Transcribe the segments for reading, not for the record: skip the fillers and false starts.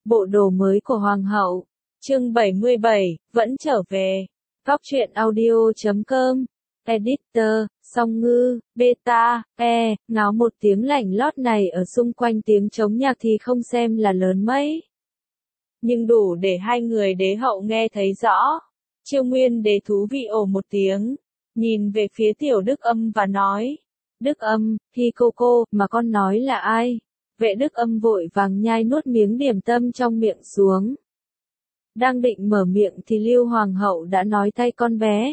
Bộ đồ mới của Hoàng hậu. Chương 77, vẫn trở về. Góc truyện audio.com. Editor, Song Ngư, Beta, ngáo một tiếng lảnh lót này ở xung quanh tiếng trống nhạc thì không xem là lớn mấy. Nhưng đủ để hai người đế hậu nghe thấy rõ. Chiêu Nguyên đế thú vị ồ một tiếng, nhìn về phía tiểu Đức Âm và nói. Đức Âm, thì cô, mà con nói là ai? Vệ Đức Âm vội vàng nhai nuốt miếng điểm tâm trong miệng xuống. Đang định mở miệng thì Lưu Hoàng hậu đã nói thay con bé.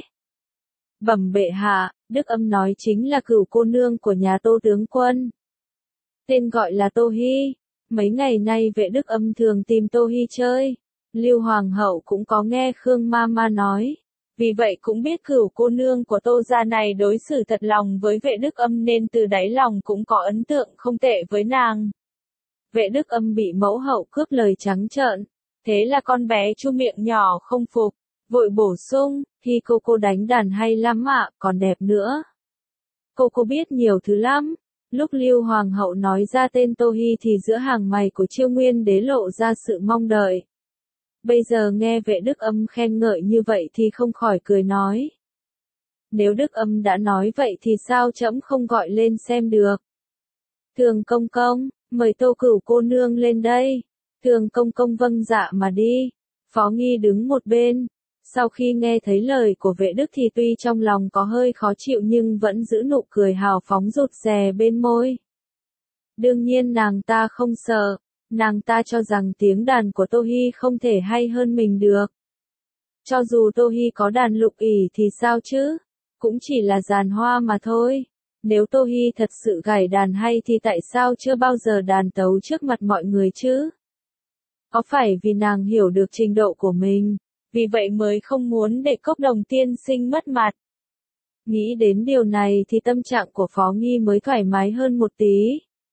Bẩm bệ hạ, Đức Âm nói chính là cửu cô nương của nhà Tô tướng quân. Tên gọi là Tô Hi. Mấy ngày nay Vệ Đức Âm thường tìm Tô Hi chơi. Lưu Hoàng hậu cũng có nghe Khương Mama nói. Vì vậy cũng biết cửu cô nương của Tô gia này đối xử thật lòng với Vệ Đức Âm nên từ đáy lòng cũng có ấn tượng không tệ với nàng. Vệ Đức Âm bị mẫu hậu cướp lời trắng trợn. Thế là con bé chu miệng nhỏ không phục, vội bổ sung, thì cô đánh đàn hay lắm ạ, còn đẹp nữa. Cô biết nhiều thứ lắm. Lúc Lưu Hoàng hậu nói ra tên Tô Hi thì giữa hàng mày của Chiêu Nguyên đế lộ ra sự mong đợi. Bây giờ nghe Vệ Đức Âm khen ngợi như vậy thì không khỏi cười nói. Nếu Đức Âm đã nói vậy thì sao trẫm không gọi lên xem được. Thường công công, mời Tô cửu cô nương lên đây. Thường công công vâng dạ mà đi. Phó Nghi đứng một bên. Sau khi nghe thấy lời của Vệ Đức thì tuy trong lòng có hơi khó chịu nhưng vẫn giữ nụ cười hào phóng rụt rè bên môi. Đương nhiên nàng ta không sợ. Nàng ta cho rằng tiếng đàn của Tô Hi không thể hay hơn mình được. Cho dù Tô Hi có đàn lục ỷ thì sao chứ? Cũng chỉ là giàn hoa mà thôi. Nếu Tô Hi thật sự gảy đàn hay thì tại sao chưa bao giờ đàn tấu trước mặt mọi người chứ? Có phải vì nàng hiểu được trình độ của mình, vì vậy mới không muốn để Cốc Đồng tiên sinh mất mặt? Nghĩ đến điều này thì tâm trạng của Phó Nghi mới thoải mái hơn một tí.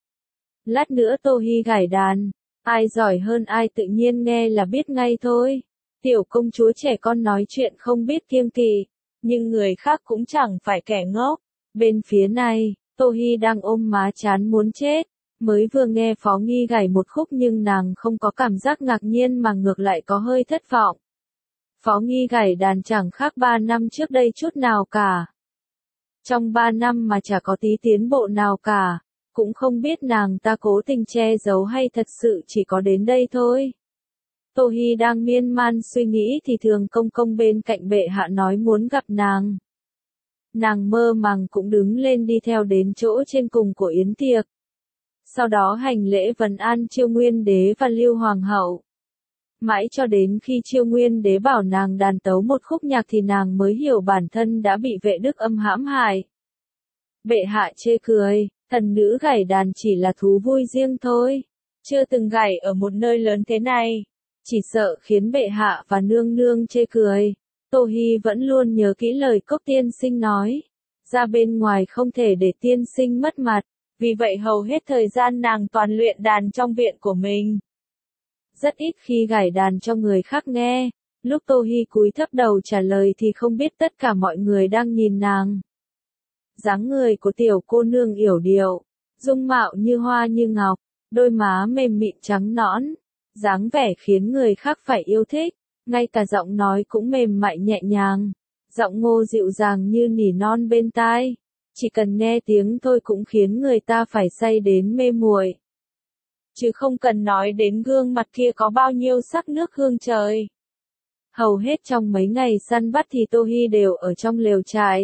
Lát nữa Tô Hi gảy đàn, ai giỏi hơn ai tự nhiên nghe là biết ngay thôi. Tiểu công chúa trẻ con nói chuyện không biết kiêng kỵ, nhưng người khác cũng chẳng phải kẻ ngốc. Bên phía này, Tô Hi đang ôm má chán muốn chết. Mới vừa nghe Phó Nghi gảy một khúc nhưng nàng không có cảm giác ngạc nhiên mà ngược lại có hơi thất vọng. Phó Nghi gảy đàn chẳng khác 3 năm trước đây chút nào cả. Trong 3 năm mà chả có tí tiến bộ nào cả, cũng không biết nàng ta cố tình che giấu hay thật sự chỉ có đến đây thôi. Tô Hi đang miên man suy nghĩ thì Thường công công bên cạnh bệ hạ nói muốn gặp nàng. Nàng mơ màng cũng đứng lên đi theo đến chỗ trên cùng của yến tiệc. Sau đó hành lễ vấn an Chiêu Nguyên đế và Lưu Hoàng hậu. Mãi cho đến khi Chiêu Nguyên đế bảo nàng đàn tấu một khúc nhạc thì nàng mới hiểu bản thân đã bị Vệ Đức Âm hãm hại. Bệ hạ chê cười, thần nữ gảy đàn chỉ là thú vui riêng thôi, chưa từng gảy ở một nơi lớn thế này, chỉ sợ khiến bệ hạ và nương nương chê cười. Tô Hi vẫn luôn nhớ kỹ lời Cốc tiên sinh nói, ra bên ngoài không thể để tiên sinh mất mặt. Vì vậy hầu hết thời gian nàng toàn luyện đàn trong viện của mình. Rất ít khi gảy đàn cho người khác nghe. Lúc Tô Hi cúi thấp đầu trả lời thì không biết tất cả mọi người đang nhìn nàng. Dáng người của tiểu cô nương yểu điệu, dung mạo như hoa như ngọc, đôi má mềm mịn trắng nõn, dáng vẻ khiến người khác phải yêu thích, ngay cả giọng nói cũng mềm mại nhẹ nhàng, giọng ngô dịu dàng như nỉ non bên tai. Chỉ cần nghe tiếng thôi cũng khiến người ta phải say đến mê muội. Chứ không cần nói đến gương mặt kia có bao nhiêu sắc nước hương trời. Hầu hết trong mấy ngày săn bắt thì Tô Hi đều ở trong lều trại.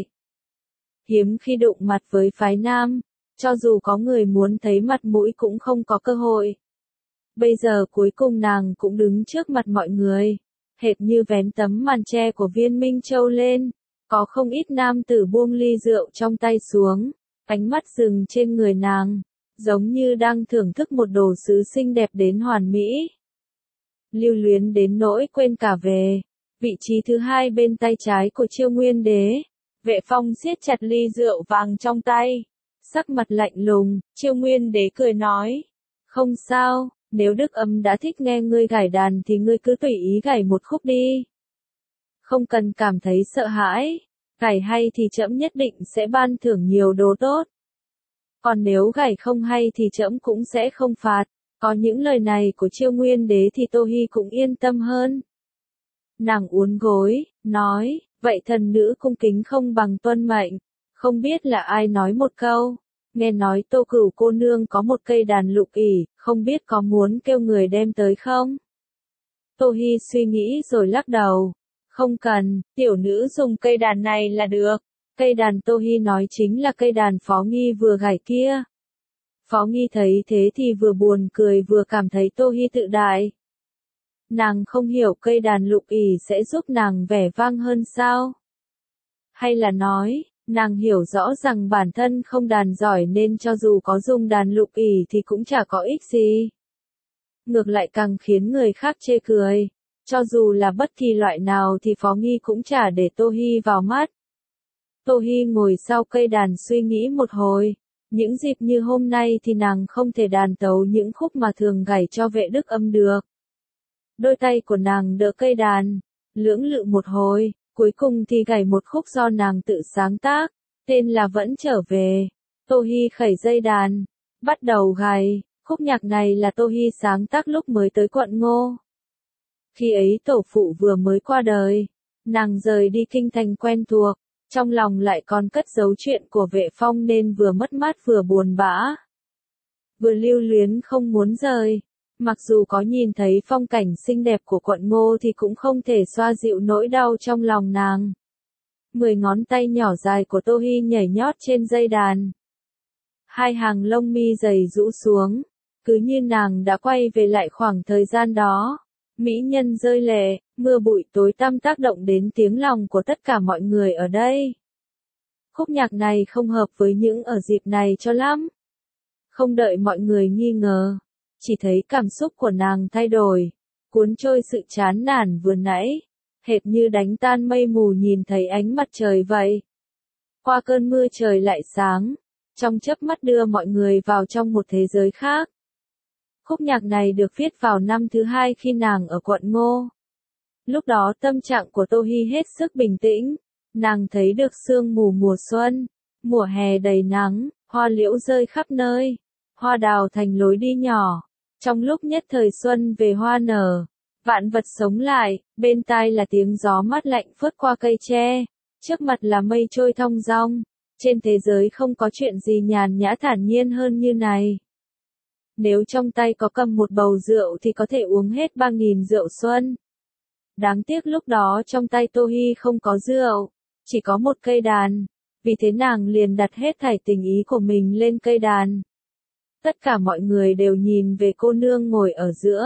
Hiếm khi đụng mặt với phái nam, cho dù có người muốn thấy mặt mũi cũng không có cơ hội. Bây giờ cuối cùng nàng cũng đứng trước mặt mọi người, hệt như vén tấm màn che của Viên Minh Châu lên. Có không ít nam tử buông ly rượu trong tay xuống, ánh mắt dừng trên người nàng, giống như đang thưởng thức một đồ sứ xinh đẹp đến hoàn mỹ. Lưu luyến đến nỗi quên cả về vị trí thứ hai bên tay trái của Chiêu Nguyên đế. Vệ Phong siết chặt ly rượu vàng trong tay, sắc mặt lạnh lùng. Chiêu Nguyên đế cười nói, không sao, nếu Đức Âm đã thích nghe ngươi gảy đàn thì ngươi cứ tùy ý gảy một khúc đi. Không cần cảm thấy sợ hãi, gảy hay thì trẫm nhất định sẽ ban thưởng nhiều đồ tốt. Còn nếu gảy không hay thì trẫm cũng sẽ không phạt. Có những lời này của Chiêu Nguyên Đế thì Tô Hi cũng yên tâm hơn. Nàng uốn gối, nói, vậy thần nữ cung kính không bằng tuân mệnh, không biết là ai nói một câu. Nghe nói Tô Cửu cô nương có một cây đàn lục ỷ, không biết có muốn kêu người đem tới không? Tô Hi suy nghĩ rồi lắc đầu. Không cần, tiểu nữ dùng cây đàn này là được. Cây đàn Tô Hi nói chính là cây đàn Phó Nghi vừa gảy kia. Phó Nghi thấy thế thì vừa buồn cười vừa cảm thấy Tô Hi tự đại. Nàng không hiểu cây đàn lục ỷ sẽ giúp nàng vẻ vang hơn sao? Hay là nói, nàng hiểu rõ rằng bản thân không đàn giỏi nên cho dù có dùng đàn lục ỷ thì cũng chả có ích gì. Ngược lại càng khiến người khác chê cười. Cho dù là bất kỳ loại nào thì Phó Nghi cũng chả để Tô Hi vào mắt. Tô Hi ngồi sau cây đàn suy nghĩ một hồi. Những dịp như hôm nay thì nàng không thể đàn tấu những khúc mà thường gảy cho Vệ Đức Âm được. Đôi tay của nàng đỡ cây đàn, lưỡng lự một hồi, cuối cùng thì gảy một khúc do nàng tự sáng tác, tên là Vẫn Trở Về. Tô Hi khẩy dây đàn, bắt đầu gảy. Khúc nhạc này là Tô Hi sáng tác lúc mới tới quận Ngô. Khi ấy tổ phụ vừa mới qua đời, nàng rời đi kinh thành quen thuộc, trong lòng lại còn cất giấu chuyện của Vệ Phong nên vừa mất mát vừa buồn bã. Vừa lưu luyến không muốn rời, mặc dù có nhìn thấy phong cảnh xinh đẹp của quận Ngô thì cũng không thể xoa dịu nỗi đau trong lòng nàng. 10 ngón tay nhỏ dài của Tô Hi nhảy nhót trên dây đàn. Hai hàng lông mi dày rũ xuống, cứ như nàng đã quay về lại khoảng thời gian đó. Mỹ nhân rơi lệ, mưa bụi tối tăm tác động đến tiếng lòng của tất cả mọi người ở đây. Khúc nhạc này không hợp với những ở dịp này cho lắm. Không đợi mọi người nghi ngờ, chỉ thấy cảm xúc của nàng thay đổi, cuốn trôi sự chán nản vừa nãy, hệt như đánh tan mây mù nhìn thấy ánh mặt trời vậy. Qua cơn mưa trời lại sáng, trong chớp mắt đưa mọi người vào trong một thế giới khác. Khúc nhạc này được viết vào năm thứ 2 khi nàng ở quận Ngô. Lúc đó tâm trạng của Tô Hi hết sức bình tĩnh, nàng thấy được sương mù mùa xuân, mùa hè đầy nắng, hoa liễu rơi khắp nơi, hoa đào thành lối đi nhỏ. Trong lúc nhất thời xuân về hoa nở, vạn vật sống lại, bên tai là tiếng gió mát lạnh phớt qua cây tre, trước mặt là mây trôi thong dong. Trên thế giới không có chuyện gì nhàn nhã thản nhiên hơn như này. Nếu trong tay có cầm một bầu rượu thì có thể uống hết 3.000 rượu xuân. Đáng tiếc lúc đó trong tay Tô Hi không có rượu, chỉ có một cây đàn, vì thế nàng liền đặt hết thảy tình ý của mình lên cây đàn. Tất cả mọi người đều nhìn về cô nương ngồi ở giữa.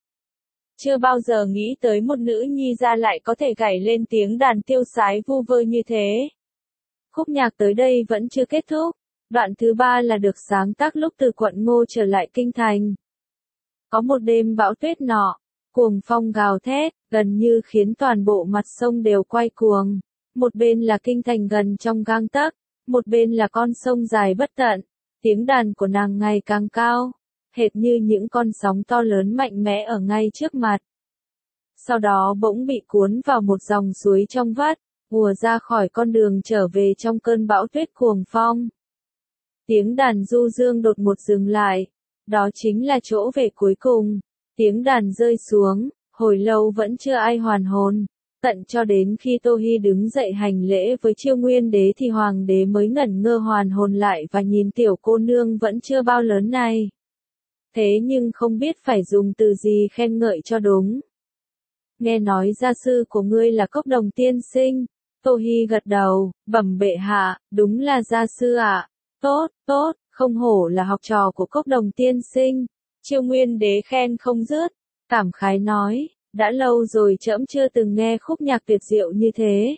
Chưa bao giờ nghĩ tới một nữ nhi gia lại có thể gảy lên tiếng đàn tiêu sái vu vơ như thế. Khúc nhạc tới đây vẫn chưa kết thúc. Đoạn thứ 3 là được sáng tác lúc từ quận Ngô trở lại kinh thành. Có một đêm bão tuyết nọ, cuồng phong gào thét, gần như khiến toàn bộ mặt sông đều quay cuồng. Một bên là kinh thành gần trong gang tấc, một bên là con sông dài bất tận. Tiếng đàn của nàng ngày càng cao, hệt như những con sóng to lớn mạnh mẽ ở ngay trước mặt. Sau đó bỗng bị cuốn vào một dòng suối trong vắt, ùa ra khỏi con đường trở về trong cơn bão tuyết cuồng phong. Tiếng đàn du dương đột ngột dừng lại, đó chính là chỗ về cuối cùng. Tiếng đàn rơi xuống, hồi lâu vẫn chưa ai hoàn hồn. Tận cho đến khi Tô Hi đứng dậy hành lễ với Chiêu Nguyên Đế thì Hoàng đế mới ngẩn ngơ hoàn hồn lại và nhìn tiểu cô nương vẫn chưa bao lớn này. Thế nhưng không biết phải dùng từ gì khen ngợi cho đúng. Nghe nói gia sư của ngươi là Cốc Đồng tiên sinh. Tô Hi gật đầu, bẩm bệ hạ, đúng là gia sư ạ. Tốt, tốt, không hổ là học trò của Cốc Đồng tiên sinh. Chiêu Nguyên Đế khen không dứt, cảm khái nói, đã lâu rồi trẫm chưa từng nghe khúc nhạc tuyệt diệu như thế.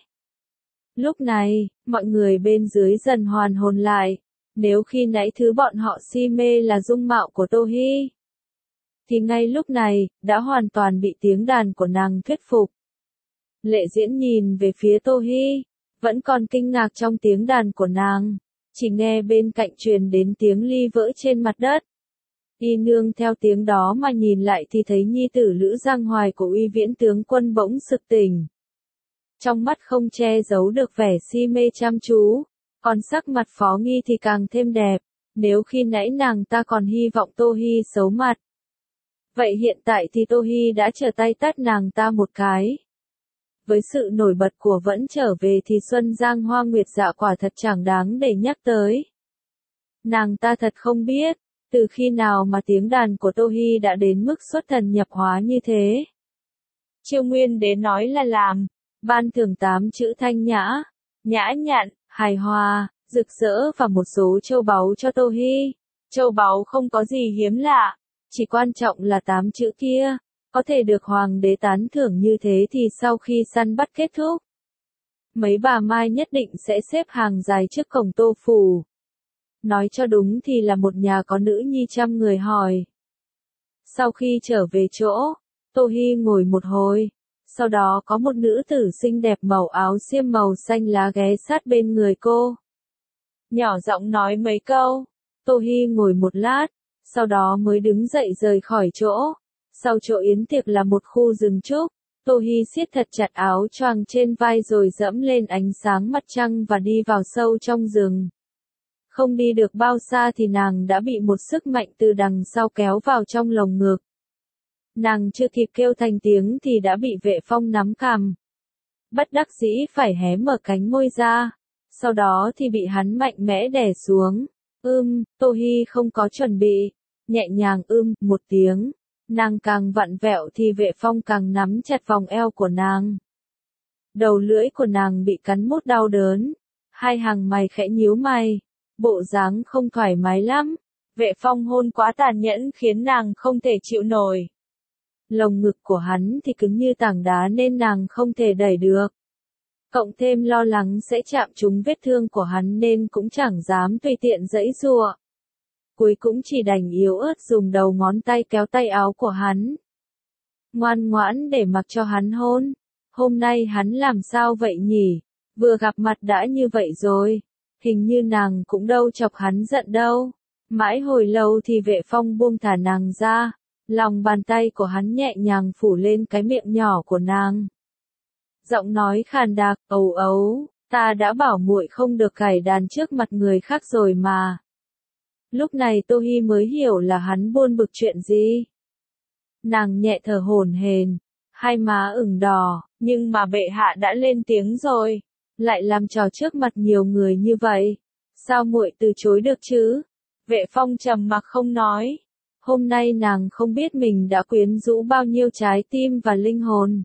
Lúc này, mọi người bên dưới dần hoàn hồn lại, nếu khi nãy thứ bọn họ si mê là dung mạo của Tô Hi, thì ngay lúc này, đã hoàn toàn bị tiếng đàn của nàng thuyết phục. Lệ Diễn nhìn về phía Tô Hi, vẫn còn kinh ngạc trong tiếng đàn của nàng, chỉ nghe bên cạnh truyền đến tiếng ly vỡ trên mặt đất. Y nương theo tiếng đó mà nhìn lại thì thấy nhi tử Lữ Giang Hoài của Uy Viễn tướng quân bỗng sực tỉnh. Trong mắt không che giấu được vẻ si mê chăm chú, còn sắc mặt Phó Nghi thì càng thêm đẹp, nếu khi nãy nàng ta còn hy vọng Tô Hi xấu mặt, Vậy hiện tại thì Tô Hi đã trở tay tát nàng ta một cái. Với sự nổi bật của Vẫn Trở Về thì Xuân Giang Hoa Nguyệt Dạ quả thật chẳng đáng để nhắc tới. Nàng ta thật không biết, từ khi nào mà tiếng đàn của Tô Hi đã đến mức xuất thần nhập hóa như thế. Chiêu Nguyên Đế nói là làm, ban thưởng 8 chữ thanh nhã, nhã nhặn, hài hòa, rực rỡ và một số châu báu cho Tô Hi. Châu báu không có gì hiếm lạ, chỉ quan trọng là 8 chữ kia, có thể được hoàng đế tán thưởng như thế thì sau khi săn bắt kết thúc, mấy bà Mai nhất định sẽ xếp hàng dài trước cổng Tô phủ. Nói cho đúng thì là một nhà có nữ nhi trăm người hỏi. Sau khi trở về chỗ, Tô Hi ngồi một hồi, sau đó có một nữ tử xinh đẹp màu áo xiêm màu xanh lá ghé sát bên người cô. Nhỏ giọng nói mấy câu, Tô Hi ngồi một lát, sau đó mới đứng dậy rời khỏi chỗ. Sau chỗ yến tiệc là một khu rừng trúc, Tô Hi siết thật chặt áo choàng trên vai rồi dẫm lên ánh sáng mặt trăng và đi vào sâu trong rừng. Không đi được bao xa thì nàng đã bị một sức mạnh từ đằng sau kéo vào trong lồng ngực. Nàng chưa kịp kêu thành tiếng thì đã bị Vệ Phong nắm cằm. Bất đắc dĩ phải hé mở cánh môi ra, sau đó thì bị hắn mạnh mẽ đè xuống. Tô Hi không có chuẩn bị, nhẹ nhàng một tiếng, nàng càng vặn vẹo thì Vệ Phong càng nắm chặt vòng eo của nàng. Đầu lưỡi của nàng bị cắn mút đau đớn, hai hàng mày khẽ nhíu mày, bộ dáng không thoải mái lắm. Vệ Phong hôn quá tàn nhẫn khiến nàng không thể chịu nổi. Lồng ngực của hắn thì cứng như tảng đá nên nàng không thể đẩy được. Cộng thêm lo lắng sẽ chạm trúng vết thương của hắn nên cũng chẳng dám tùy tiện giãy giụa. Cuối cũng chỉ đành yếu ớt dùng đầu ngón tay kéo tay áo của hắn. Ngoan ngoãn để mặc cho hắn hôn. Hôm nay hắn làm sao vậy nhỉ? Vừa gặp mặt đã như vậy rồi. Hình như nàng cũng đâu chọc hắn giận đâu. Mãi hồi lâu thì Vệ Phong buông thả nàng ra. Lòng bàn tay của hắn nhẹ nhàng phủ lên cái miệng nhỏ của nàng. Giọng nói khàn đặc, ấu ấu, ta đã bảo muội không được cài đàn trước mặt người khác rồi mà. Lúc này Tô Hi mới hiểu là hắn buồn bực chuyện gì. Nàng nhẹ thở hổn hển, hai má ửng đỏ, nhưng mà bệ hạ đã lên tiếng rồi, lại làm trò trước mặt nhiều người như vậy, sao muội từ chối được chứ? Vệ Phong trầm mặc không nói. Hôm nay nàng không biết mình đã quyến rũ bao nhiêu trái tim và linh hồn.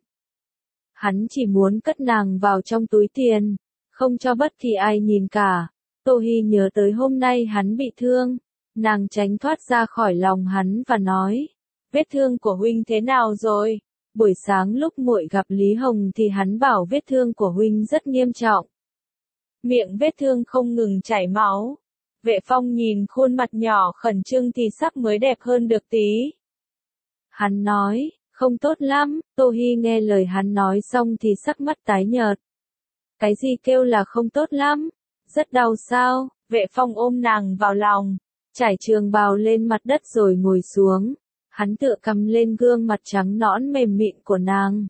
Hắn chỉ muốn cất nàng vào trong túi tiền, không cho bất kỳ ai nhìn cả. Tô Hi nhớ tới hôm nay hắn bị thương, nàng tránh thoát ra khỏi lòng hắn và nói, vết thương của huynh thế nào rồi? Buổi sáng lúc muội gặp Lý Hồng thì hắn bảo vết thương của huynh rất nghiêm trọng. Miệng vết thương không ngừng chảy máu. Vệ Phong nhìn khuôn mặt nhỏ khẩn trương thì sắc mới đẹp hơn được tí. Hắn nói, không tốt lắm. Tô Hi nghe lời hắn nói xong thì sắc mắt tái nhợt. Cái gì kêu là không tốt lắm? Rất đau sao? Vệ Phong ôm nàng vào lòng, trải trường bào lên mặt đất rồi ngồi xuống. Hắn tựa cầm lên gương mặt trắng nõn mềm mịn của nàng.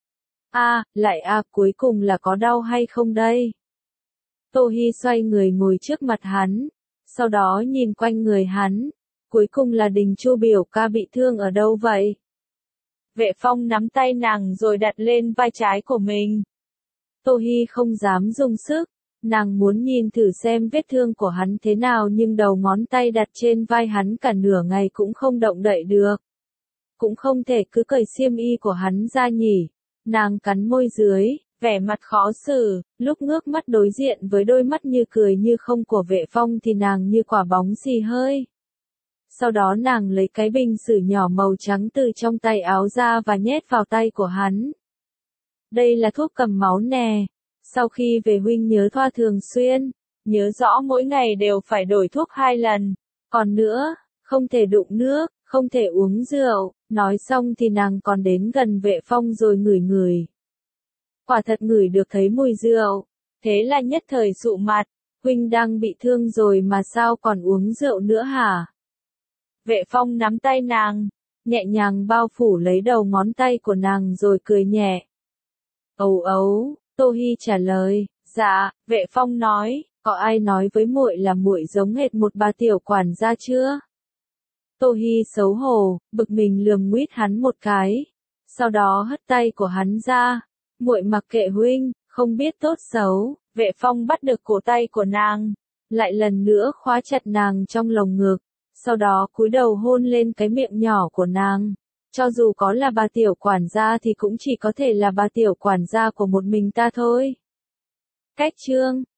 Cuối cùng là có đau hay không đây? Tô Hi xoay người ngồi trước mặt hắn, sau đó nhìn quanh người hắn. Cuối cùng là Đình Chu biểu ca bị thương ở đâu vậy? Vệ Phong nắm tay nàng rồi đặt lên vai trái của mình. Tô Hi không dám dùng sức, nàng muốn nhìn thử xem vết thương của hắn thế nào nhưng đầu ngón tay đặt trên vai hắn cả nửa ngày cũng không động đậy được. Cũng không thể cứ cởi xiêm y của hắn ra nhỉ. Nàng cắn môi dưới, vẻ mặt khó xử, lúc ngước mắt đối diện với đôi mắt như cười như không của Vệ Phong thì nàng như quả bóng xì hơi. Sau đó nàng lấy cái bình sứ nhỏ màu trắng từ trong tay áo ra và nhét vào tay của hắn. Đây là thuốc cầm máu nè. Sau khi về huynh nhớ thoa thường xuyên, nhớ rõ mỗi ngày đều phải đổi thuốc 2 lần. Còn nữa, không thể đụng nước, không thể uống rượu. Nói xong thì nàng còn đến gần Vệ Phong rồi ngửi ngửi. Quả thật ngửi được thấy mùi rượu. Thế là nhất thời sụ mặt. Huynh đang bị thương rồi mà sao còn uống rượu nữa hả? Vệ Phong nắm tay nàng, nhẹ nhàng bao phủ lấy đầu ngón tay của nàng rồi cười nhẹ. Ấu ấu, Tô Hi trả lời, dạ. Vệ Phong nói, có ai nói với muội là muội giống hệt một bà tiểu quản gia chưa? Tô Hi xấu hổ, bực mình lườm nguýt hắn một cái. Sau đó hất tay của hắn ra. Muội mặc kệ huynh, không biết tốt xấu. Vệ Phong bắt được cổ tay của nàng, lại lần nữa khóa chặt nàng trong lồng ngực, sau đó cúi đầu hôn lên cái miệng nhỏ của nàng. Cho dù có là bà tiểu quản gia thì cũng chỉ có thể là bà tiểu quản gia của một mình ta thôi. Cách chương